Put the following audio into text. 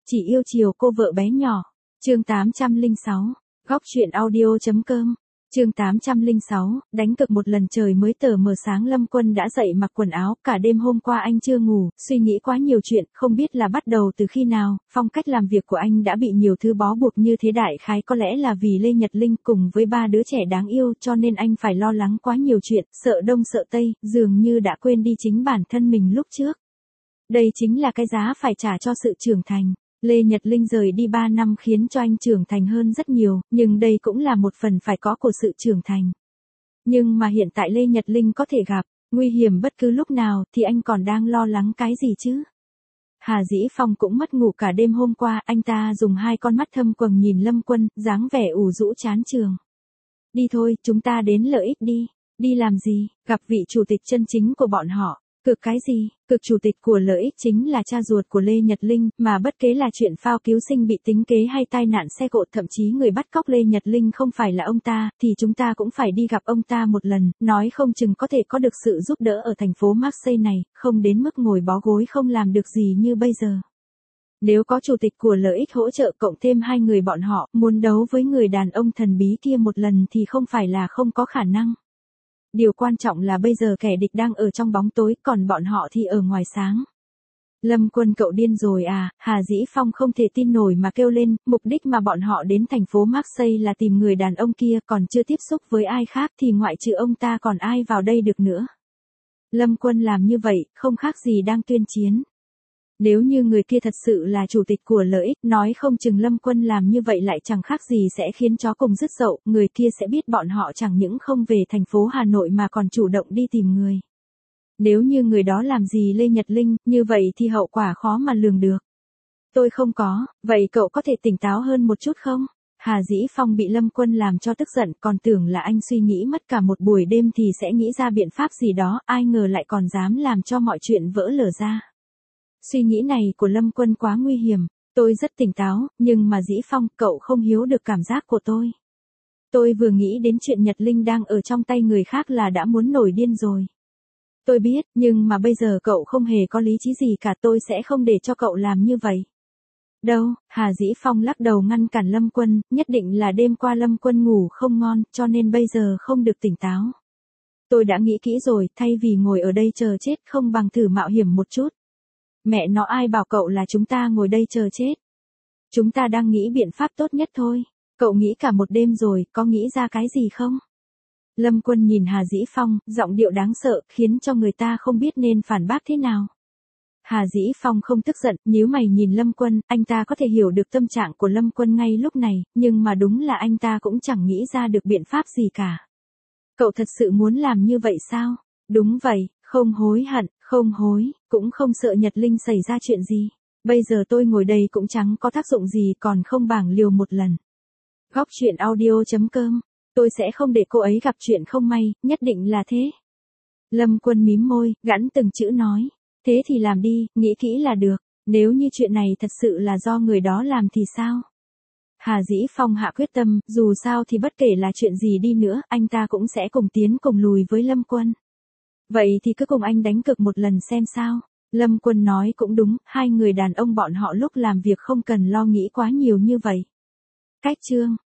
Chỉ yêu chiều cô vợ bé nhỏ. Chương 806. Góc truyện audio.com. Chương 806, đánh cực một lần trời mới tờ mờ sáng Lâm Quân đã dậy mặc quần áo, cả đêm hôm qua anh chưa ngủ, suy nghĩ quá nhiều chuyện, không biết là bắt đầu từ khi nào, phong cách làm việc của anh đã bị nhiều thứ bó buộc như thế đại khái có lẽ là vì Lê Nhật Linh cùng với 3 đứa trẻ đáng yêu cho nên anh phải lo lắng quá nhiều chuyện, sợ đông sợ tây, dường như đã quên đi chính bản thân mình lúc trước. Đây chính là cái giá phải trả cho sự trưởng thành. Lê Nhật Linh rời đi 3 năm khiến cho anh trưởng thành hơn rất nhiều, nhưng đây cũng là một phần phải có của sự trưởng thành. Nhưng mà hiện tại Lê Nhật Linh có thể gặp nguy hiểm bất cứ lúc nào thì anh còn đang lo lắng cái gì chứ? Hà Dĩ Phong cũng mất ngủ cả đêm hôm qua, anh ta dùng 2 con mắt thâm quầng nhìn Lâm Quân, dáng vẻ ủ rũ chán chường. Đi thôi, chúng ta đến Lợi Ích đi. Đi làm gì? Gặp vị chủ tịch chân chính của bọn họ. Cực cái gì? Cực chủ tịch của Lợi Ích chính là cha ruột của Lê Nhật Linh, mà bất kể là chuyện phao cứu sinh bị tính kế hay tai nạn xe cộ, thậm chí người bắt cóc Lê Nhật Linh không phải là ông ta, thì chúng ta cũng phải đi gặp ông ta một lần, nói không chừng có thể có được sự giúp đỡ ở thành phố Marseille này, không đến mức ngồi bó gối không làm được gì như bây giờ. Nếu có chủ tịch của Lợi Ích hỗ trợ cộng thêm 2 người bọn họ, muốn đấu với người đàn ông thần bí kia một lần thì không phải là không có khả năng. Điều quan trọng là bây giờ kẻ địch đang ở trong bóng tối, còn bọn họ thì ở ngoài sáng. Lâm Quân cậu điên rồi à? Hà Dĩ Phong không thể tin nổi mà kêu lên, mục đích mà bọn họ đến thành phố Marseille là tìm người đàn ông kia, còn chưa tiếp xúc với ai khác thì ngoại trừ ông ta còn ai vào đây được nữa. Lâm Quân làm như vậy, không khác gì đang tuyên chiến. Nếu như người kia thật sự là chủ tịch của Lợi Ích, nói không chừng Lâm Quân làm như vậy lại chẳng khác gì sẽ khiến chó cùng rứt dậu, người kia sẽ biết bọn họ chẳng những không về thành phố Hà Nội mà còn chủ động đi tìm người. Nếu như người đó làm gì Lê Nhật Linh, như vậy thì hậu quả khó mà lường được. Tôi không có, vậy cậu có thể tỉnh táo hơn một chút không? Hà Dĩ Phong bị Lâm Quân làm cho tức giận, còn tưởng là anh suy nghĩ mất cả một buổi đêm thì sẽ nghĩ ra biện pháp gì đó, ai ngờ lại còn dám làm cho mọi chuyện vỡ lở ra. Suy nghĩ này của Lâm Quân quá nguy hiểm, tôi rất tỉnh táo, nhưng mà Dĩ Phong, cậu không hiểu được cảm giác của tôi. Tôi vừa nghĩ đến chuyện Nhật Linh đang ở trong tay người khác là đã muốn nổi điên rồi. Tôi biết, nhưng mà bây giờ cậu không hề có lý trí gì cả, tôi sẽ không để cho cậu làm như vậy. Đâu, Hà Dĩ Phong lắc đầu ngăn cản Lâm Quân, nhất định là đêm qua Lâm Quân ngủ không ngon, cho nên bây giờ không được tỉnh táo. Tôi đã nghĩ kỹ rồi, thay vì ngồi ở đây chờ chết không bằng thử mạo hiểm một chút. Mẹ nó ai bảo cậu là chúng ta ngồi đây chờ chết. Chúng ta đang nghĩ biện pháp tốt nhất thôi. Cậu nghĩ cả một đêm rồi, có nghĩ ra cái gì không? Lâm Quân nhìn Hà Dĩ Phong, giọng điệu đáng sợ, khiến cho người ta không biết nên phản bác thế nào. Hà Dĩ Phong không tức giận, nhíu mày nhìn Lâm Quân, anh ta có thể hiểu được tâm trạng của Lâm Quân ngay lúc này, nhưng mà đúng là anh ta cũng chẳng nghĩ ra được biện pháp gì cả. Cậu thật sự muốn làm như vậy sao? Đúng vậy, không hối hận, không hối, cũng không sợ Nhật Linh xảy ra chuyện gì. Bây giờ tôi ngồi đây cũng chẳng có tác dụng gì, còn không bằng liều một lần. Góc truyện audio.com. Tôi sẽ không để cô ấy gặp chuyện không may, nhất định là thế. Lâm Quân mím môi, gẵn từng chữ nói. Thế thì làm đi, nghĩ kỹ là được. Nếu như chuyện này thật sự là do người đó làm thì sao? Hà Dĩ Phong hạ quyết tâm, dù sao thì bất kể là chuyện gì đi nữa, anh ta cũng sẽ cùng tiến cùng lùi với Lâm Quân. Vậy thì cứ cùng anh đánh cược một lần xem sao. Lâm Quân nói cũng đúng, 2 người đàn ông bọn họ lúc làm việc không cần lo nghĩ quá nhiều như vậy. Cách chương.